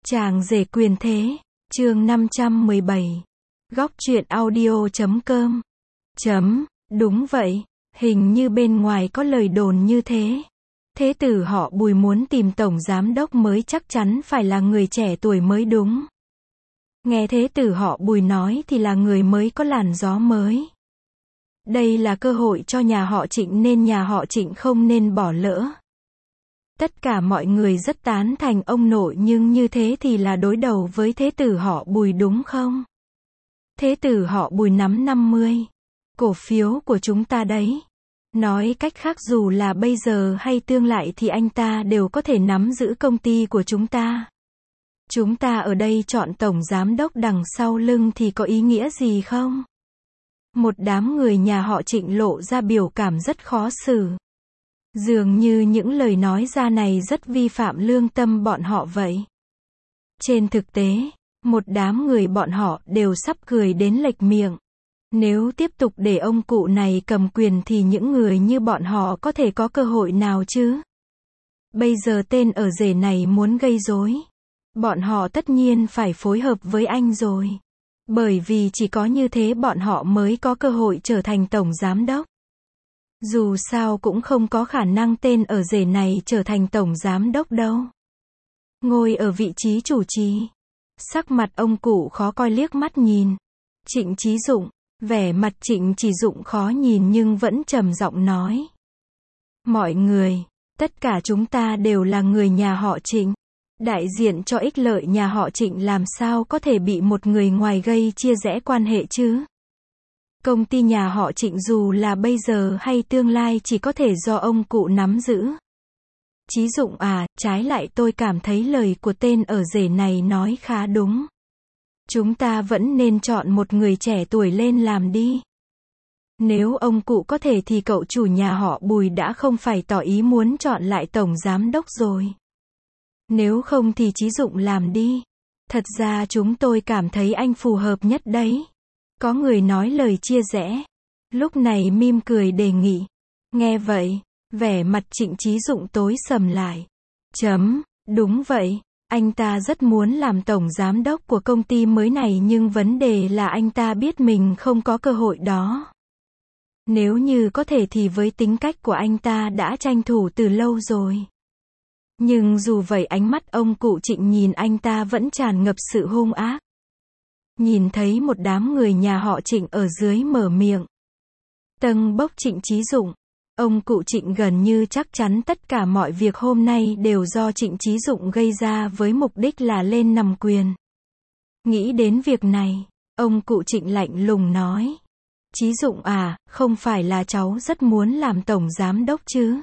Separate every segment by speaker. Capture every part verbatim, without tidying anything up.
Speaker 1: Chàng rể quyền thế, chương năm trăm mười bảy. Góc truyện audio chấm com. Chấm, đúng vậy, hình như bên ngoài có lời đồn như thế. Thế tử họ Bùi muốn tìm tổng giám đốc mới chắc chắn phải là người trẻ tuổi mới đúng. Nghe thế tử họ Bùi nói thì là người mới có làn gió mới. Đây là cơ hội cho nhà họ Trịnh nên nhà họ Trịnh không nên bỏ lỡ. Tất cả mọi người rất tán thành ông nội nhưng như thế thì là đối đầu với thế tử họ Bùi đúng không? Thế tử họ Bùi nắm năm mươi cổ phiếu của chúng ta đấy. Nói cách khác dù là bây giờ hay tương lai thì anh ta đều có thể nắm giữ công ty của chúng ta. Chúng ta ở đây chọn tổng giám đốc đằng sau lưng thì có ý nghĩa gì không? Một đám người nhà họ Trịnh lộ ra biểu cảm rất khó xử. Dường như những lời nói ra này rất vi phạm lương tâm bọn họ vậy. Trên thực tế, một đám người bọn họ đều sắp cười đến lệch miệng. Nếu tiếp tục để ông cụ này cầm quyền thì những người như bọn họ có thể có cơ hội nào chứ? Bây giờ tên ở rể này muốn gây rối. Bọn họ tất nhiên phải phối hợp với anh rồi. Bởi vì chỉ có như thế bọn họ mới có cơ hội trở thành tổng giám đốc. Dù sao cũng không có khả năng tên ở rể này trở thành tổng giám đốc đâu. Ngồi ở vị trí chủ trì. Sắc mặt ông cụ khó coi liếc mắt nhìn. Trịnh Chí Dụng, vẻ mặt Trịnh Chí Dụng khó nhìn nhưng vẫn trầm giọng nói. Mọi người, tất cả chúng ta đều là người nhà họ Trịnh. Đại diện cho ích lợi nhà họ Trịnh làm sao có thể bị một người ngoài gây chia rẽ quan hệ chứ? Công ty nhà họ Trịnh dù là bây giờ hay tương lai chỉ có thể do ông cụ nắm giữ. Chí Dụng à, trái lại tôi cảm thấy lời của tên ở rể này nói khá đúng. Chúng ta vẫn nên chọn một người trẻ tuổi lên làm đi. Nếu ông cụ có thể thì cậu chủ nhà họ Bùi đã không phải tỏ ý muốn chọn lại tổng giám đốc rồi. Nếu không thì Chí Dụng làm đi. Thật ra chúng tôi cảm thấy anh phù hợp nhất đấy. Có người nói lời chia rẽ. Lúc này mỉm cười đề nghị. Nghe vậy, vẻ mặt Trịnh Chí Dụng tối sầm lại. Chấm, đúng vậy, anh ta rất muốn làm tổng giám đốc của công ty mới này nhưng vấn đề là anh ta biết mình không có cơ hội đó. Nếu như có thể thì với tính cách của anh ta đã tranh thủ từ lâu rồi. Nhưng dù vậy ánh mắt ông cụ Trịnh nhìn anh ta vẫn tràn ngập sự hung ác. Nhìn thấy một đám người nhà họ Trịnh ở dưới mở miệng. Tâng bốc Trịnh Chí Dụng. Ông cụ Trịnh gần như chắc chắn tất cả mọi việc hôm nay đều do Trịnh Chí Dụng gây ra với mục đích là lên nằm quyền. Nghĩ đến việc này, ông cụ Trịnh lạnh lùng nói. Chí Dụng à, không phải là cháu rất muốn làm tổng giám đốc chứ?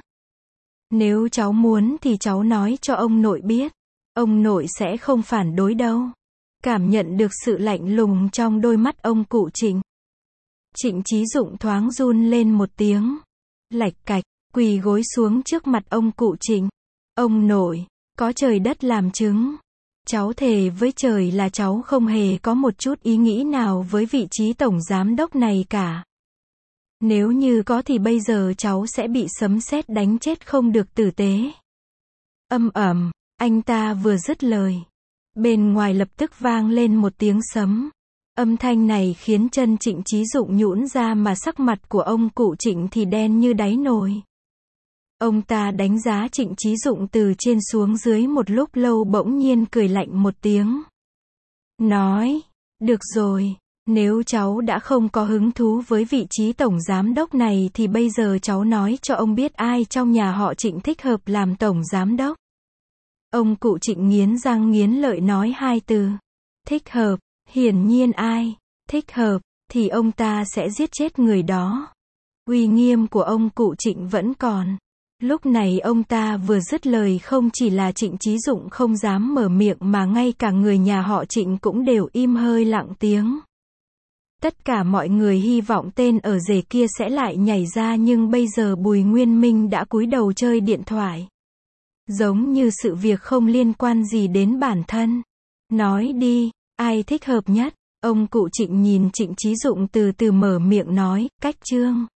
Speaker 1: Nếu cháu muốn thì cháu nói cho ông nội biết. Ông nội sẽ không phản đối đâu. Cảm nhận được sự lạnh lùng trong đôi mắt ông cụ Trịnh. Trịnh Chí Dụng thoáng run lên một tiếng. Lạch cạch, quỳ gối xuống trước mặt ông cụ Trịnh. Ông nội, có trời đất làm chứng. Cháu thề với trời là cháu không hề có một chút ý nghĩ nào với vị trí tổng giám đốc này cả. Nếu như có thì bây giờ cháu sẽ bị sấm sét đánh chết không được tử tế. Âm ầm, anh ta vừa dứt lời. Bên ngoài lập tức vang lên một tiếng sấm. Âm thanh này khiến chân Trịnh Chí Dụng nhũn ra mà sắc mặt của ông cụ Trịnh thì đen như đáy nồi. Ông ta đánh giá Trịnh Chí Dụng từ trên xuống dưới một lúc lâu bỗng nhiên cười lạnh một tiếng. Nói, được rồi, nếu cháu đã không có hứng thú với vị trí tổng giám đốc này thì bây giờ cháu nói cho ông biết ai trong nhà họ Trịnh thích hợp làm tổng giám đốc. Ông cụ Trịnh nghiến răng nghiến lợi nói hai từ. Thích hợp, hiển nhiên ai thích hợp thì ông ta sẽ giết chết người đó. Uy nghiêm của ông cụ Trịnh vẫn còn. Lúc này ông ta vừa dứt lời không chỉ là Trịnh Chí Dụng không dám mở miệng mà ngay cả người nhà họ Trịnh cũng đều im hơi lặng tiếng. Tất cả mọi người hy vọng tên ở rể kia sẽ lại nhảy ra nhưng bây giờ Bùi Nguyên Minh đã cúi đầu chơi điện thoại. Giống như sự việc không liên quan gì đến bản thân. Nói đi, ai thích hợp nhất? Ông cụ Trịnh nhìn Trịnh Chí Dụng từ từ mở miệng nói, cách chương.